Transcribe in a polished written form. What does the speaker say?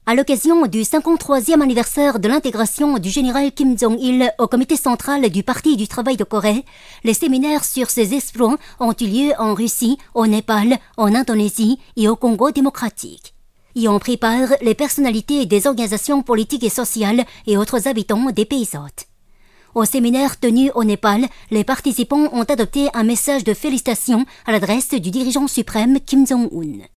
À l'occasion du 53e anniversaire de l'intégration du général Kim Jong-il au comité central du Parti du travail de Corée, les séminaires sur ses exploits ont eu lieu en Russie, au Népal, en Indonésie et au Congo démocratique. Y ont pris part les personnalités des organisations politiques et sociales et autres habitants des pays hôtes. Au séminaire tenu au Népal, les participants ont adopté un message de félicitations à l'adresse du dirigeant suprême Kim Jong-un.